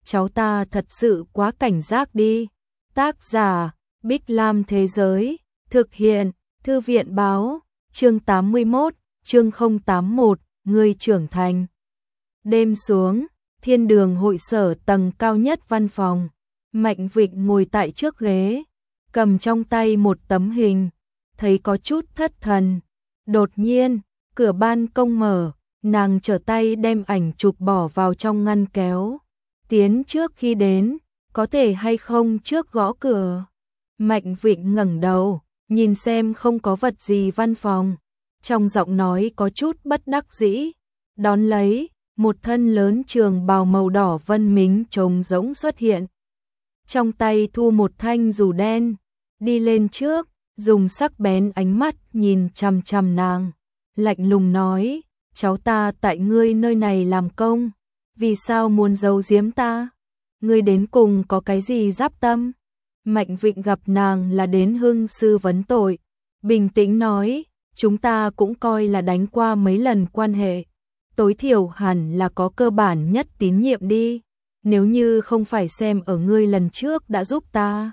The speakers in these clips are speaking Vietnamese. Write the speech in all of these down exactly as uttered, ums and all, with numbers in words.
cháu ta thật sự quá cảnh giác đi. Tác giả, Bích Lam Thế Giới, thực hiện, Thư viện Báo, chương tám mươi mốt, chương không tám mốt, người trưởng thành. Đêm xuống, Thiên Đường hội sở tầng cao nhất văn phòng, Mạnh Vịnh ngồi tại trước ghế, cầm trong tay một tấm hình, thấy có chút thất thần. Đột nhiên, cửa ban công mở, nàng trở tay đem ảnh chụp bỏ vào trong ngăn kéo. Tiến trước khi đến, có thể hay không trước gõ cửa. Mạnh Vịnh ngẩng đầu, nhìn xem không có vật gì văn phòng. Trong giọng nói có chút bất đắc dĩ. Đón lấy, một thân lớn trường bào màu đỏ Vân Mính trống rỗng xuất hiện. Trong tay thu một thanh dù đen, đi lên trước, dùng sắc bén ánh mắt nhìn chằm chằm nàng. Lạnh lùng nói, cháu ta tại ngươi nơi này làm công, vì sao muốn giấu giếm ta? Ngươi đến cùng có cái gì giáp tâm? Mạnh Vịnh gặp nàng là đến hưng sư vấn tội, bình tĩnh nói, chúng ta cũng coi là đánh qua mấy lần quan hệ, tối thiểu hẳn là có cơ bản nhất tín nhiệm đi, nếu như không phải xem ở ngươi lần trước đã giúp ta.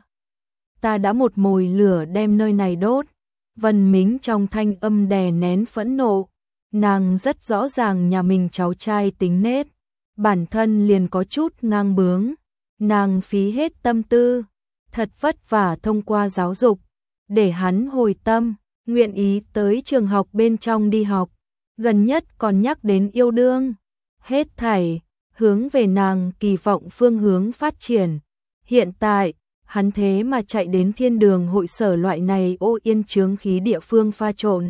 Ta đã một mồi lửa đem nơi này đốt. Vân Mính trong thanh âm đè nén phẫn nộ, nàng rất rõ ràng nhà mình cháu trai tính nết, bản thân liền có chút ngang bướng, nàng phí hết tâm tư, thật vất vả thông qua giáo dục, để hắn hồi tâm, nguyện ý tới trường học bên trong đi học, gần nhất còn nhắc đến yêu đương, hết thảy, hướng về nàng kỳ vọng phương hướng phát triển. Hiện tại, hắn thế mà chạy đến Thiên Đường hội sở loại này ô yên chướng khí địa phương pha trộn.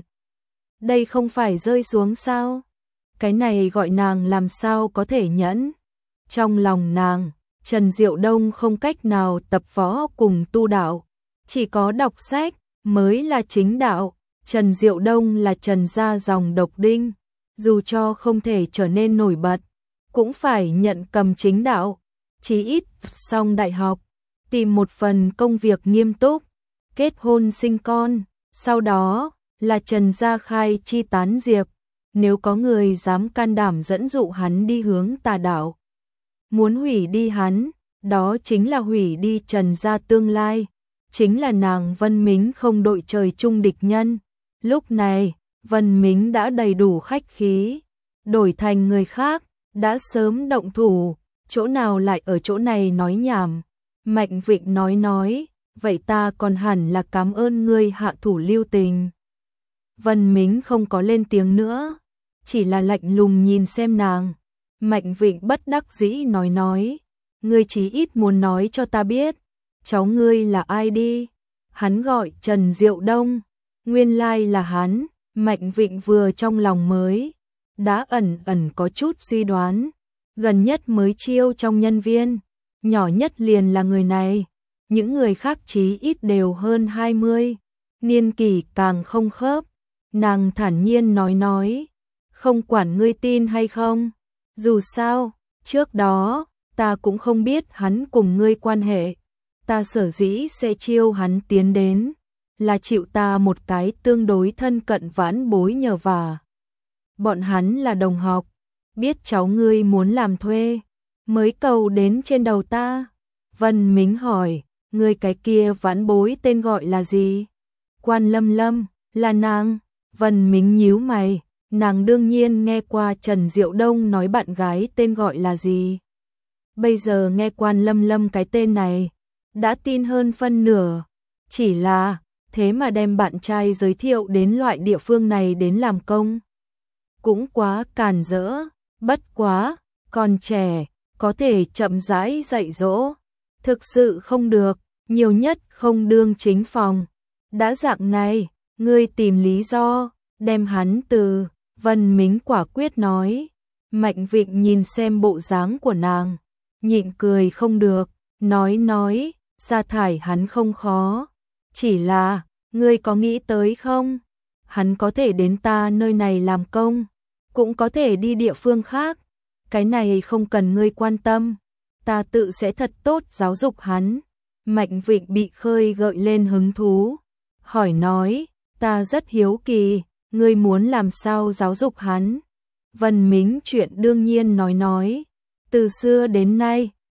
Đây không phải rơi xuống sao? Cái này gọi nàng làm sao có thể nhẫn? Trong lòng nàng, Trần Diệu Đông không cách nào tập võ cùng tu đạo, chỉ có đọc sách mới là chính đạo. Trần Diệu Đông là Trần gia dòng độc đinh, dù cho không thể trở nên nổi bật, cũng phải nhận cầm chính đạo, chí ít xong đại học, tìm một phần công việc nghiêm túc, kết hôn sinh con, sau đó là Trần gia khai chi tán diệp, nếu có người dám can đảm dẫn dụ hắn đi hướng tà đạo, muốn hủy đi hắn, đó chính là hủy đi Trần gia tương lai, chính là nàng Vân Mính không đội trời chung địch nhân. Lúc này, Vân Mính đã đầy đủ khách khí, đổi thành người khác, đã sớm động thủ, chỗ nào lại ở chỗ này nói nhảm. Mạnh Vịnh nói nói, vậy ta còn hẳn là cảm ơn ngươi hạ thủ lưu tình. Vân Mính không có lên tiếng nữa, chỉ là lạnh lùng nhìn xem nàng. Mạnh Vịnh bất đắc dĩ nói nói, ngươi chí ít muốn nói cho ta biết, cháu ngươi là ai đi. Hắn gọi Trần Diệu Đông, nguyên lai là hắn. Mạnh Vịnh vừa trong lòng mới, đã ẩn ẩn có chút suy đoán, gần nhất mới chiêu trong nhân viên, nhỏ nhất liền là người này, những người khác chí ít đều hơn hai mươi, niên kỷ càng không khớp. Nàng thản nhiên nói nói, không quản ngươi tin hay không, dù sao, trước đó, ta cũng không biết hắn cùng ngươi quan hệ, ta sở dĩ sẽ chiêu hắn tiến đến, là chịu ta một cái tương đối thân cận vãn bối nhờ vả. Bọn hắn là đồng học, biết cháu ngươi muốn làm thuê, mới cầu đến trên đầu ta. Vân Mính hỏi, ngươi cái kia vãn bối tên gọi là gì? Quan Lâm Lâm, là nàng. Vân Mính nhíu mày, nàng đương nhiên nghe qua Trần Diệu Đông nói bạn gái tên gọi là gì. Bây giờ nghe Quan Lâm Lâm cái tên này, đã tin hơn phân nửa, chỉ là thế mà đem bạn trai giới thiệu đến loại địa phương này đến làm công. Cũng quá càn rỡ, bất quá, còn trẻ, có thể chậm rãi dạy dỗ. Thực sự không được, nhiều nhất không đương chính phòng. Đã dạng này, ngươi tìm lý do, đem hắn từ. Vân Mính quả quyết nói. Mạnh Vịnh nhìn xem bộ dáng của nàng, nhịn cười không được, nói nói, sa thải hắn không khó. Chỉ là, ngươi có nghĩ tới không? Hắn có thể đến ta nơi này làm công, cũng có thể đi địa phương khác. Cái này không cần ngươi quan tâm, ta tự sẽ thật tốt giáo dục hắn. Mạnh Vịnh bị khơi gợi lên hứng thú, hỏi nói, ta rất hiếu kỳ, ngươi muốn làm sao giáo dục hắn? Vân Mính chuyện đương nhiên nói nói, từ xưa đến nay,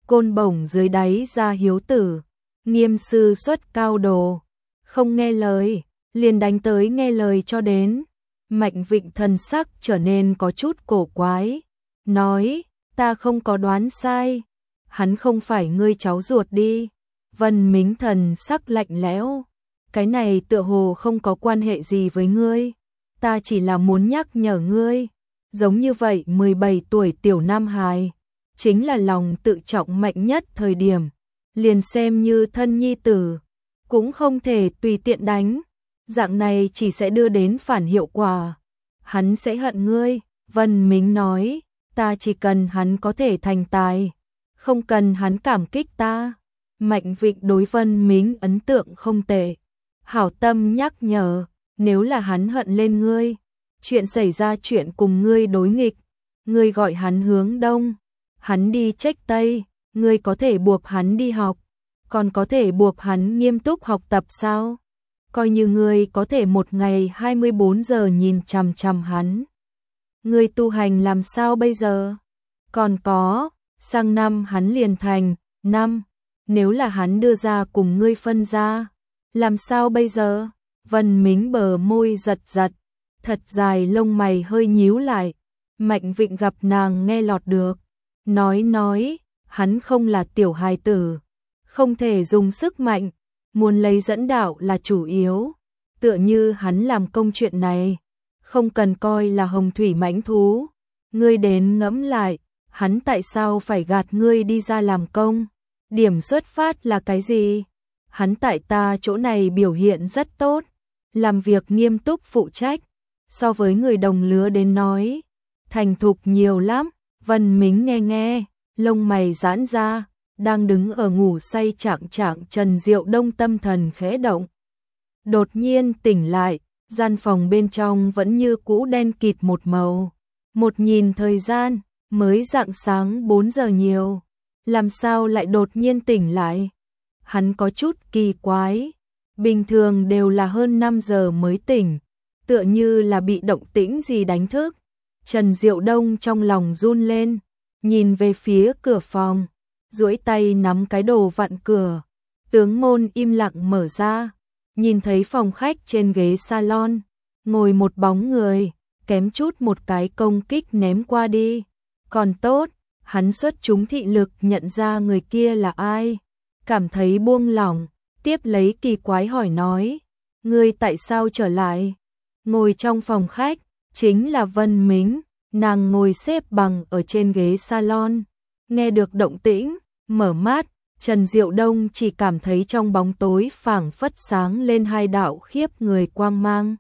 côn bổng dưới đáy ra hiếu tử, nghiêm sư xuất cao đồ, không nghe lời, liền đánh tới nghe lời cho đến. Mạnh Vịnh thần sắc trở nên có chút cổ quái, nói, ta không có đoán sai, hắn không phải ngươi cháu ruột đi. Vân Mính thần sắc lạnh lẽo, cái này tựa hồ không có quan hệ gì với ngươi, ta chỉ là muốn nhắc nhở ngươi, giống như vậy mười bảy tuổi tiểu nam hài, chính là lòng tự trọng mạnh nhất thời điểm, liền xem như thân nhi tử, cũng không thể tùy tiện đánh, dạng này chỉ sẽ đưa đến phản hiệu quả, hắn sẽ hận ngươi. Vân Mính nói, ta chỉ cần hắn có thể thành tài, không cần hắn cảm kích ta. Mạnh Vịnh đối Vân Mính ấn tượng không tệ, hảo tâm nhắc nhở, nếu là hắn hận lên ngươi, chuyện xảy ra chuyện cùng ngươi đối nghịch, ngươi gọi hắn hướng đông, hắn đi trách tây, ngươi có thể buộc hắn đi học, còn có thể buộc hắn nghiêm túc học tập sao? Coi như ngươi có thể một ngày hai mươi bốn giờ nhìn chằm chằm hắn, ngươi tu hành làm sao bây giờ? Còn có, sang năm hắn liền thành năm, nếu là hắn đưa ra cùng ngươi phân ra, làm sao bây giờ? Vân Mính bờ môi giật giật, thật dài lông mày hơi nhíu lại. Mạnh Vịnh gặp nàng nghe lọt được, nói nói, hắn không là tiểu hài tử, không thể dùng sức mạnh, muốn lấy dẫn đạo là chủ yếu, tựa như hắn làm công chuyện này, không cần coi là hồng thủy mãnh thú, ngươi đến ngẫm lại, hắn tại sao phải gạt ngươi đi ra làm công, điểm xuất phát là cái gì? Hắn tại ta chỗ này biểu hiện rất tốt, làm việc nghiêm túc phụ trách, so với người đồng lứa đến nói, thành thục nhiều lắm. Vân Mính nghe nghe, lông mày giãn ra, đang đứng ở ngủ say trạng trạng Trần Diệu Đông tâm thần khẽ động. Đột nhiên tỉnh lại, gian phòng bên trong vẫn như cũ đen kịt một màu. Một nhìn thời gian, mới rạng sáng bốn giờ nhiều, làm sao lại đột nhiên tỉnh lại? Hắn có chút kỳ quái, bình thường đều là hơn năm giờ mới tỉnh, tựa như là bị động tĩnh gì đánh thức. Trần Diệu Đông trong lòng run lên, nhìn về phía cửa phòng, duỗi tay nắm cái đồ vặn cửa, tướng môn im lặng mở ra, nhìn thấy phòng khách trên ghế salon, ngồi một bóng người, kém chút một cái công kích ném qua đi. Còn tốt, hắn xuất chúng thị lực nhận ra người kia là ai, cảm thấy buông lỏng, tiếp lấy kỳ quái hỏi nói, ngươi tại sao trở lại? Ngồi trong phòng khách, chính là Vân Mính, nàng ngồi xếp bằng ở trên ghế salon, nghe được động tĩnh, mở mắt, Trần Diệu Đông chỉ cảm thấy trong bóng tối phảng phất sáng lên hai đạo khiếp người quang mang.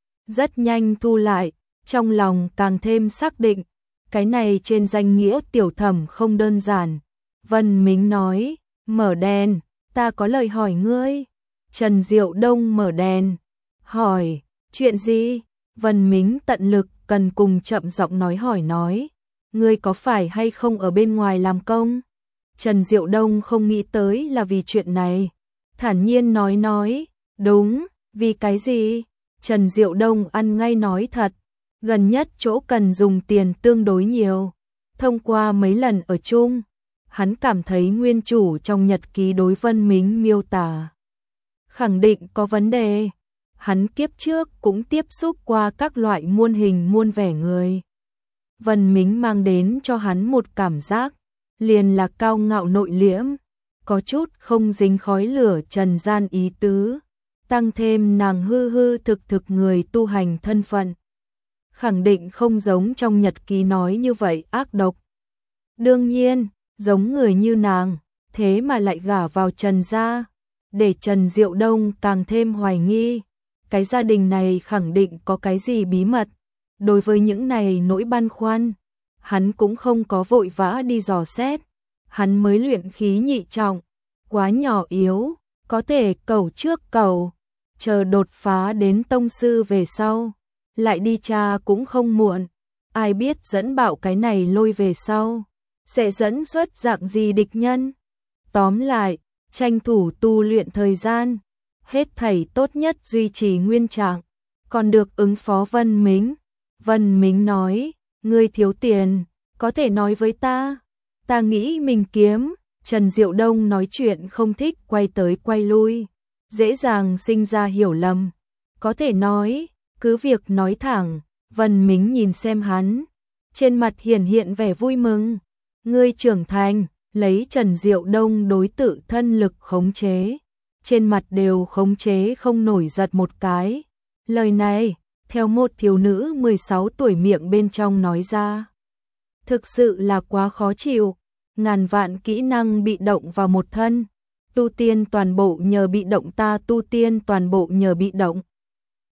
Rất nhanh thu lại, trong lòng càng thêm xác định, cái này trên danh nghĩa tiểu thẩm không đơn giản. Vân Mính nói, mở đèn, ta có lời hỏi ngươi. Trần Diệu Đông mở đèn, hỏi, chuyện gì? Vân Mính tận lực cần cùng chậm giọng nói hỏi nói, ngươi có phải hay không ở bên ngoài làm công? Trần Diệu Đông không nghĩ tới là vì chuyện này, thản nhiên nói nói, đúng, vì cái gì? Trần Diệu Đông ăn ngay nói thật, gần nhất chỗ cần dùng tiền tương đối nhiều, thông qua mấy lần ở chung, hắn cảm thấy nguyên chủ trong nhật ký đối Vân Mính miêu tả khẳng định có vấn đề. Hắn kiếp trước cũng tiếp xúc qua các loại muôn hình muôn vẻ người. Vân Mính mang đến cho hắn một cảm giác, liền là cao ngạo nội liễm, có chút không dính khói lửa trần gian ý tứ, tăng thêm nàng hư hư thực thực người tu hành thân phận. Khẳng định không giống trong nhật ký nói như vậy ác độc. Đương nhiên, giống người như nàng, thế mà lại gả vào Trần gia, để Trần Diệu Đông càng thêm hoài nghi. Cái gia đình này khẳng định có cái gì bí mật. Đối với những này nỗi băn khoăn, hắn cũng không có vội vã đi dò xét. Hắn mới luyện khí nhị trọng, quá nhỏ yếu, có thể cầu trước cầu, chờ đột phá đến tông sư về sau, lại đi tra cũng không muộn. Ai biết dẫn bạo cái này lôi về sau, sẽ dẫn xuất dạng gì địch nhân. Tóm lại, tranh thủ tu luyện thời gian, hết thảy tốt nhất duy trì nguyên trạng, còn được ứng phó Vân Mính. Vân Mính nói, ngươi thiếu tiền, có thể nói với ta, ta nghĩ mình kiếm. Trần Diệu Đông nói chuyện không thích quay tới quay lui, dễ dàng sinh ra hiểu lầm. Có thể nói, cứ việc nói thẳng, Vân Mính nhìn xem hắn, trên mặt hiển hiện vẻ vui mừng. Ngươi trưởng thành, lấy Trần Diệu Đông đối tự thân lực khống chế, trên mặt đều khống chế không nổi giật một cái. Lời này, theo một thiếu nữ mười sáu tuổi miệng bên trong nói ra, thực sự là quá khó chịu. Ngàn vạn kỹ năng bị động vào một thân, tu tiên toàn bộ nhờ bị động, ta tu tiên toàn bộ nhờ bị động.